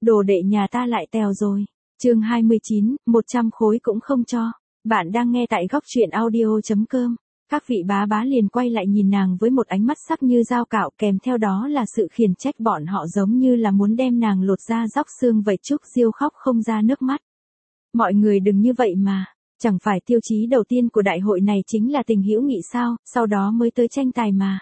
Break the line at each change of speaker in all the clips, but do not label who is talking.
đồ đệ nhà ta lại tèo rồi. Chương 29, 100 khối cũng không cho. Bạn đang nghe tại góc truyện audio.com. Các vị bá bá liền quay lại nhìn nàng với một ánh mắt sắc như dao cạo, kèm theo đó là sự khiển trách, bọn họ giống như là muốn đem nàng lột da róc xương vậy. Trúc Diêu khóc không ra nước mắt. Mọi người đừng như vậy mà, chẳng phải tiêu chí đầu tiên của đại hội này chính là tình hữu nghị sao, sau đó mới tới tranh tài mà.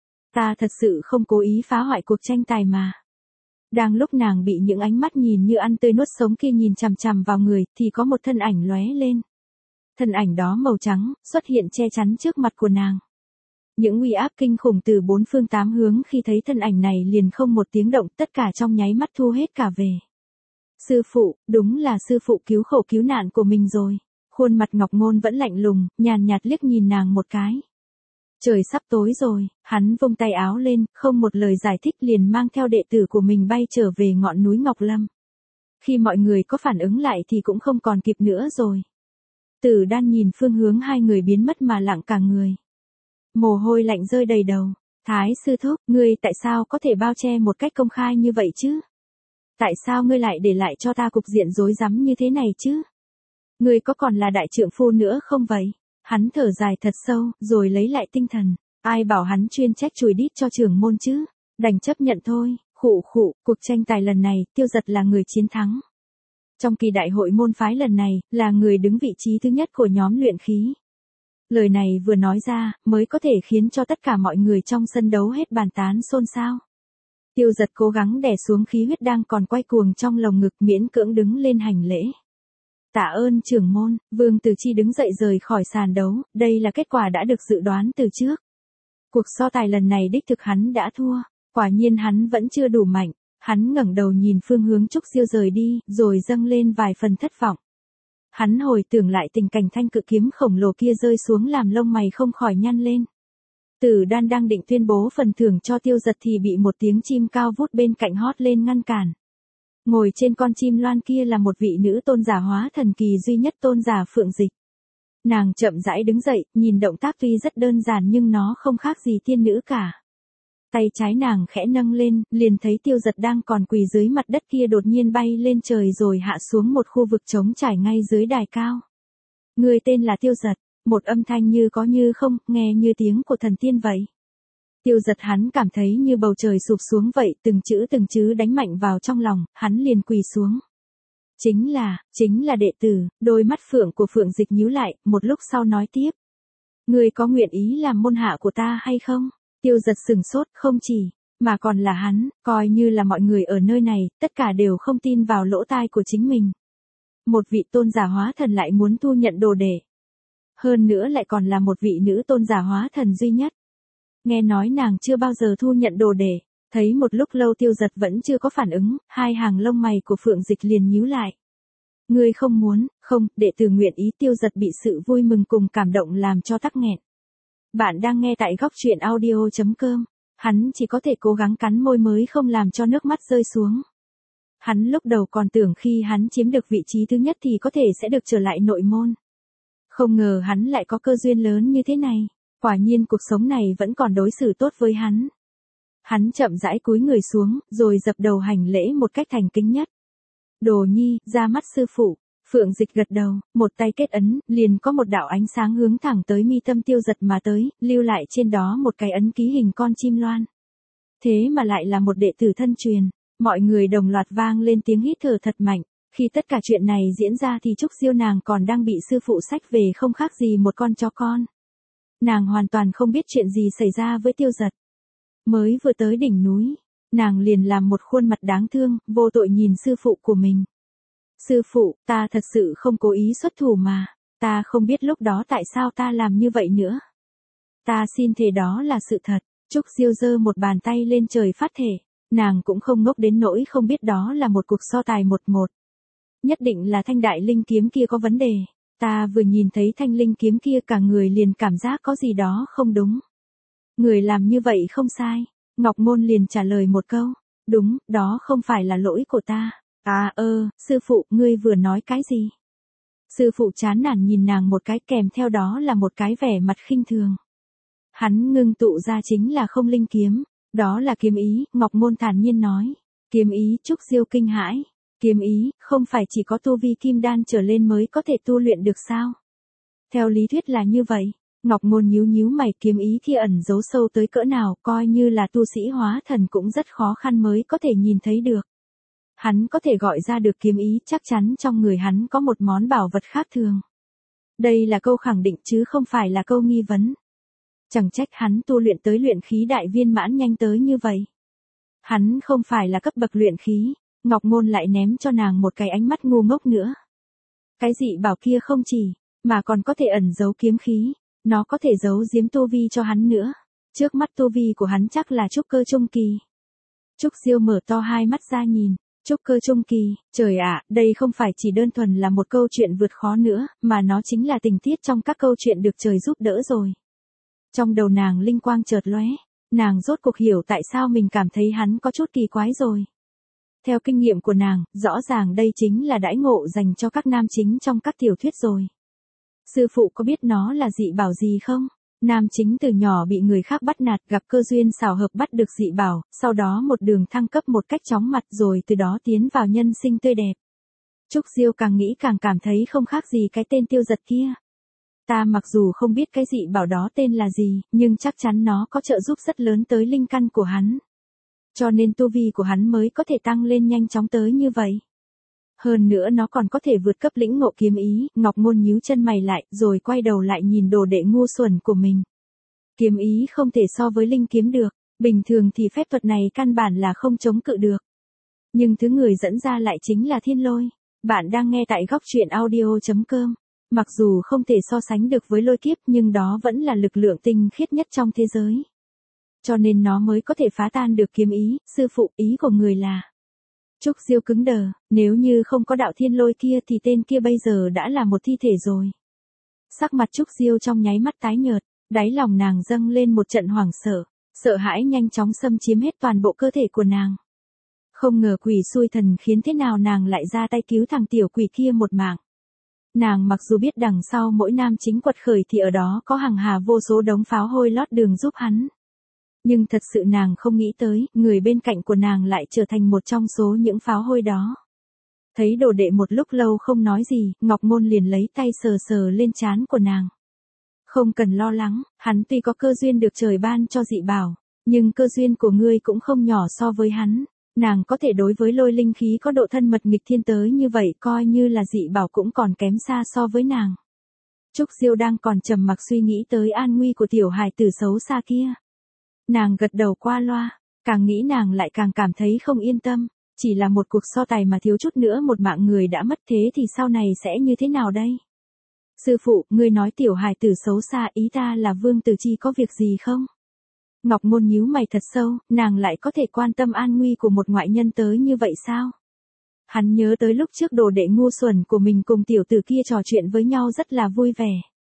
Ta thật sự không cố ý phá hoại cuộc tranh tài mà. Đang lúc nàng bị những ánh mắt nhìn như ăn tươi nuốt sống kia nhìn chằm chằm vào người, thì có một thân ảnh lóe lên. Thân ảnh đó màu trắng, xuất hiện che chắn trước mặt của nàng. Những uy áp kinh khủng từ bốn phương tám hướng khi thấy thân ảnh này liền không một tiếng động, tất cả trong nháy mắt thu hết cả về. Sư phụ, đúng là sư phụ cứu khổ cứu nạn của mình rồi. Khuôn mặt Ngọc Ngôn vẫn lạnh lùng, nhàn nhạt liếc nhìn nàng một cái. Trời sắp tối rồi, hắn vung tay áo lên, không một lời giải thích liền mang theo đệ tử của mình bay trở về ngọn núi Ngọc Lâm. Khi mọi người có phản ứng lại thì cũng không còn kịp nữa rồi. Tử Đan nhìn phương hướng hai người biến mất mà lặng cả người. Mồ hôi lạnh rơi đầy đầu. Thái sư thúc, ngươi tại sao có thể bao che một cách công khai như vậy chứ? Tại sao ngươi lại để lại cho ta cục diện rối rắm như thế này chứ? Ngươi có còn là đại trượng phu nữa không vậy? Hắn thở dài thật sâu, rồi lấy lại tinh thần. Ai bảo hắn chuyên trách chùi đít cho trưởng môn chứ? Đành chấp nhận thôi. Khụ khụ, cuộc tranh tài lần này, Tiêu Giật là người chiến thắng. Trong kỳ đại hội môn phái lần này, là người đứng vị trí thứ nhất của nhóm luyện khí. Lời này vừa nói ra, mới có thể khiến cho tất cả mọi người trong sân đấu hết bàn tán xôn xao. Tiêu Giật cố gắng đè xuống khí huyết đang còn quay cuồng trong lồng ngực, miễn cưỡng đứng lên hành lễ. Tạ ơn trưởng môn. Vương Từ Chi đứng dậy rời khỏi sàn đấu, đây là kết quả đã được dự đoán từ trước. Cuộc so tài lần này đích thực hắn đã thua, quả nhiên hắn vẫn chưa đủ mạnh. Hắn ngẩng đầu nhìn phương hướng Trúc Diêu rời đi, rồi dâng lên vài phần thất vọng. Hắn hồi tưởng lại tình cảnh thanh cự kiếm khổng lồ kia rơi xuống làm lông mày không khỏi nhăn lên. Tử Đan đang định tuyên bố phần thưởng cho Tiêu Giật thì bị một tiếng chim cao vút bên cạnh hót lên ngăn cản. Ngồi trên con chim loan kia là một vị nữ tôn giả hóa thần kỳ duy nhất, tôn giả Phượng Dịch. Nàng chậm rãi đứng dậy, nhìn động tác tuy rất đơn giản nhưng nó không khác gì tiên nữ cả. Tay trái nàng khẽ nâng lên, liền thấy Tiêu Giật đang còn quỳ dưới mặt đất kia đột nhiên bay lên trời rồi hạ xuống một khu vực trống trải ngay dưới đài cao. Người tên là Tiêu Giật, một âm thanh như có như không, nghe như tiếng của thần tiên vậy. Tiêu Giật hắn cảm thấy như bầu trời sụp xuống vậy, từng chữ đánh mạnh vào trong lòng, hắn liền quỳ xuống. Chính là đệ tử. Đôi mắt Phượng của Phượng Dịch nhíu lại, một lúc sau nói tiếp. Người có nguyện ý làm môn hạ của ta hay không? Tiêu Giật sừng sốt, không chỉ, mà còn là hắn, coi như là mọi người ở nơi này, tất cả đều không tin vào lỗ tai của chính mình. Một vị tôn giả hóa thần lại muốn thu nhận đồ đệ. Hơn nữa lại còn là một vị nữ tôn giả hóa thần duy nhất. Nghe nói nàng chưa bao giờ thu nhận đồ đệ. Thấy một lúc lâu Tiêu Giật vẫn chưa có phản ứng, hai hàng lông mày của Phượng Dịch liền nhíu lại. Ngươi không muốn, không, đệ tử nguyện ý. Tiêu Giật bị sự vui mừng cùng cảm động làm cho tắc nghẹn. Bạn đang nghe tại góc truyện audio.com. Hắn chỉ có thể cố gắng cắn môi mới không làm cho nước mắt rơi xuống. Hắn lúc đầu còn tưởng khi hắn chiếm được vị trí thứ nhất thì có thể sẽ được trở lại nội môn. Không ngờ hắn lại có cơ duyên lớn như thế này. Quả nhiên cuộc sống này vẫn còn đối xử tốt với hắn. Hắn chậm rãi cúi người xuống, rồi dập đầu hành lễ một cách thành kính nhất. Đồ nhi, ra mắt sư phụ. Phượng Dịch gật đầu, một tay kết ấn, liền có một đạo ánh sáng hướng thẳng tới mi tâm Tiêu Giật mà tới, lưu lại trên đó một cái ấn ký hình con chim loan. Thế mà lại là một đệ tử thân truyền. Mọi người đồng loạt vang lên tiếng hít thở thật mạnh. Khi tất cả chuyện này diễn ra thì Trúc Diêu nàng còn đang bị sư phụ xách về không khác gì một con chó con. Nàng hoàn toàn không biết chuyện gì xảy ra với Tiêu Giật. Mới vừa tới đỉnh núi, nàng liền làm một khuôn mặt đáng thương, vô tội nhìn sư phụ của mình. Sư phụ, ta thật sự không cố ý xuất thủ mà. Ta không biết lúc đó tại sao ta làm như vậy nữa. Ta xin thề đó là sự thật. Trúc Diêu giơ một bàn tay lên trời phát thể. Nàng cũng không ngốc đến nỗi không biết đó là một cuộc so tài 1-1. Nhất định là thanh đại linh kiếm kia có vấn đề. Ta vừa nhìn thấy thanh linh kiếm kia cả người liền cảm giác có gì đó không đúng. Người làm như vậy không sai. Ngọc Ngôn liền trả lời một câu. Đúng, đó không phải là lỗi của ta. Sư phụ, ngươi vừa nói cái gì? Sư phụ chán nản nhìn nàng một cái, kèm theo đó là một cái vẻ mặt khinh thường. Hắn ngưng tụ ra chính là không linh kiếm. Đó là kiếm ý, Ngọc Ngôn thản nhiên nói. Kiếm ý, Trúc Diêu kinh hãi. Kiếm ý, không phải chỉ có tu vi kim đan trở lên mới có thể tu luyện được sao? Theo lý thuyết là như vậy. Ngọc Ngôn nhíu nhíu mày, kiếm ý thì ẩn giấu sâu tới cỡ nào, coi như là tu sĩ hóa thần cũng rất khó khăn mới có thể nhìn thấy được. Hắn có thể gọi ra được kiếm ý, chắc chắn trong người hắn có một món bảo vật khác thường. Đây là câu khẳng định chứ không phải là câu nghi vấn. Chẳng trách hắn tu luyện tới luyện khí đại viên mãn nhanh tới như vậy. Hắn không phải là cấp bậc luyện khí. Ngọc Ngôn lại ném cho nàng một cái ánh mắt ngu ngốc nữa. Cái dị bảo kia không chỉ, mà còn có thể ẩn giấu kiếm khí. Nó có thể giấu giếm tu vi cho hắn nữa. Trước mắt tu vi của hắn chắc là trúc cơ trung kỳ. Trúc Diêu mở to hai mắt ra nhìn. Trúc cơ trung kỳ, trời ạ, đây không phải chỉ đơn thuần là một câu chuyện vượt khó nữa, mà nó chính là tình tiết trong các câu chuyện được trời giúp đỡ rồi. Trong đầu nàng linh quang chợt lóe, nàng rốt cuộc hiểu tại sao mình cảm thấy hắn có chút kỳ quái rồi. Theo kinh nghiệm của nàng, rõ ràng đây chính là đãi ngộ dành cho các nam chính trong các tiểu thuyết rồi. Sư phụ có biết nó là dị bảo gì không? Nam chính từ nhỏ bị người khác bắt nạt, gặp cơ duyên xảo hợp bắt được dị bảo, sau đó một đường thăng cấp một cách chóng mặt rồi từ đó tiến vào nhân sinh tươi đẹp. Trúc Diêu càng nghĩ càng cảm thấy không khác gì cái tên Tiêu Giật kia. Ta mặc dù không biết cái dị bảo đó tên là gì, nhưng chắc chắn nó có trợ giúp rất lớn tới linh căn của hắn. Cho nên tu vi của hắn mới có thể tăng lên nhanh chóng tới như vậy. Hơn nữa nó còn có thể vượt cấp lĩnh ngộ kiếm ý. Ngọc Ngôn nhíu chân mày lại, rồi quay đầu lại nhìn đồ đệ ngu xuẩn của mình. Kiếm ý không thể so với linh kiếm được, bình thường thì phép thuật này căn bản là không chống cự được. Nhưng thứ người dẫn ra lại chính là thiên lôi. Bạn đang nghe tại góc truyện audio.com. Mặc dù không thể so sánh được với lôi kiếp nhưng đó vẫn là lực lượng tinh khiết nhất trong thế giới. Cho nên nó mới có thể phá tan được kiếm ý. Sư phụ, ý của người là... Trúc Diêu cứng đờ, nếu như không có đạo thiên lôi kia thì tên kia bây giờ đã là một thi thể rồi. Sắc mặt Trúc Diêu trong nháy mắt tái nhợt, đáy lòng nàng dâng lên một trận hoảng sợ, sợ hãi nhanh chóng xâm chiếm hết toàn bộ cơ thể của nàng. Không ngờ quỷ xui thần khiến thế nào nàng lại ra tay cứu thằng tiểu quỷ kia một mạng. Nàng mặc dù biết đằng sau mỗi nam chính quật khởi thì ở đó có hàng hà vô số đống pháo hôi lót đường giúp hắn. Nhưng thật sự nàng không nghĩ tới, người bên cạnh của nàng lại trở thành một trong số những pháo hôi đó. Thấy đồ đệ một lúc lâu không nói gì, Ngọc Ngôn liền lấy tay sờ sờ lên trán của nàng. Không cần lo lắng, hắn tuy có cơ duyên được trời ban cho dị bảo, nhưng cơ duyên của ngươi cũng không nhỏ so với hắn. Nàng có thể đối với lôi linh khí có độ thân mật nghịch thiên tới như vậy, coi như là dị bảo cũng còn kém xa so với nàng. Trúc Diêu đang còn trầm mặc suy nghĩ tới an nguy của tiểu hài tử xấu xa kia. Nàng gật đầu qua loa, càng nghĩ nàng lại càng cảm thấy không yên tâm, chỉ là một cuộc so tài mà thiếu chút nữa một mạng người đã mất, thế thì sau này sẽ như thế nào đây? Sư phụ, ngươi nói tiểu hài tử xấu xa, ý ta là Vương Tử Chi có việc gì không? Ngọc Ngôn nhíu mày thật sâu, nàng lại có thể quan tâm an nguy của một ngoại nhân tới như vậy sao? Hắn nhớ tới lúc trước đồ đệ ngu xuẩn của mình cùng tiểu tử kia trò chuyện với nhau rất là vui vẻ.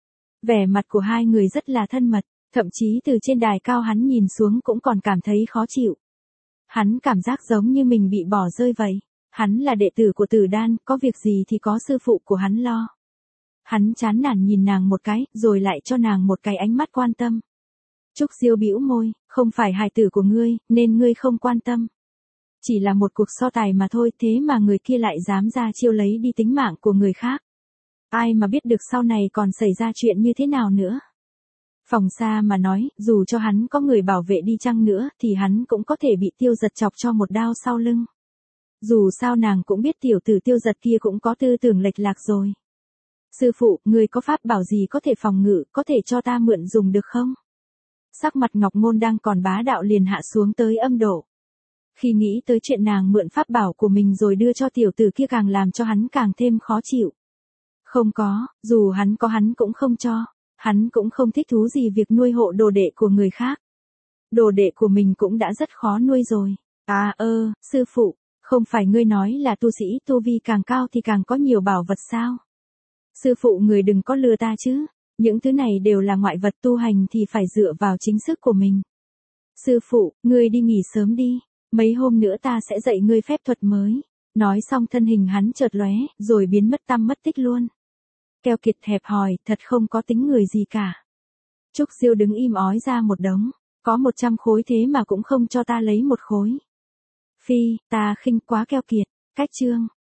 Vẻ mặt của hai người rất là thân mật. Thậm chí từ trên đài cao hắn nhìn xuống cũng còn cảm thấy khó chịu. Hắn cảm giác giống như mình bị bỏ rơi vậy. Hắn là đệ tử của Tử Đan, có việc gì thì có sư phụ của hắn lo. Hắn chán nản nhìn nàng một cái, rồi lại cho nàng một cái ánh mắt quan tâm. Trúc Diêu bĩu môi, không phải hài tử của ngươi, nên ngươi không quan tâm. Chỉ là một cuộc so tài mà thôi, thế mà người kia lại dám ra chiêu lấy đi tính mạng của người khác. Ai mà biết được sau này còn xảy ra chuyện như thế nào nữa. Phòng xa mà nói, dù cho hắn có người bảo vệ đi chăng nữa, thì hắn cũng có thể bị Tiêu Giật chọc cho một đao sau lưng. Dù sao nàng cũng biết tiểu tử Tiêu Giật kia cũng có tư tưởng lệch lạc rồi. Sư phụ, người có pháp bảo gì có thể phòng ngự, có thể cho ta mượn dùng được không? Sắc mặt Ngọc Ngôn đang còn bá đạo liền hạ xuống tới âm độ. Khi nghĩ tới chuyện nàng mượn pháp bảo của mình rồi đưa cho tiểu tử kia càng làm cho hắn càng thêm khó chịu. Không có, dù hắn có hắn cũng không cho. Hắn cũng không thích thú gì việc nuôi hộ đồ đệ của người khác. Đồ đệ của mình cũng đã rất khó nuôi rồi. Sư phụ, không phải ngươi nói là tu sĩ tu vi càng cao thì càng có nhiều bảo vật sao? Sư phụ người đừng có lừa ta chứ, những thứ này đều là ngoại vật, tu hành thì phải dựa vào chính sức của mình. Sư phụ, ngươi đi nghỉ sớm đi, mấy hôm nữa ta sẽ dạy ngươi phép thuật mới. Nói xong thân hình hắn chợt lóe, rồi biến mất tăm mất tích luôn. Keo kiệt hẹp hòi, thật không có tính người gì cả. Trúc Diêu đứng im ói ra một đống, có 100 khối thế mà cũng không cho ta lấy một khối. Phi, ta khinh quá keo kiệt. Cách chương.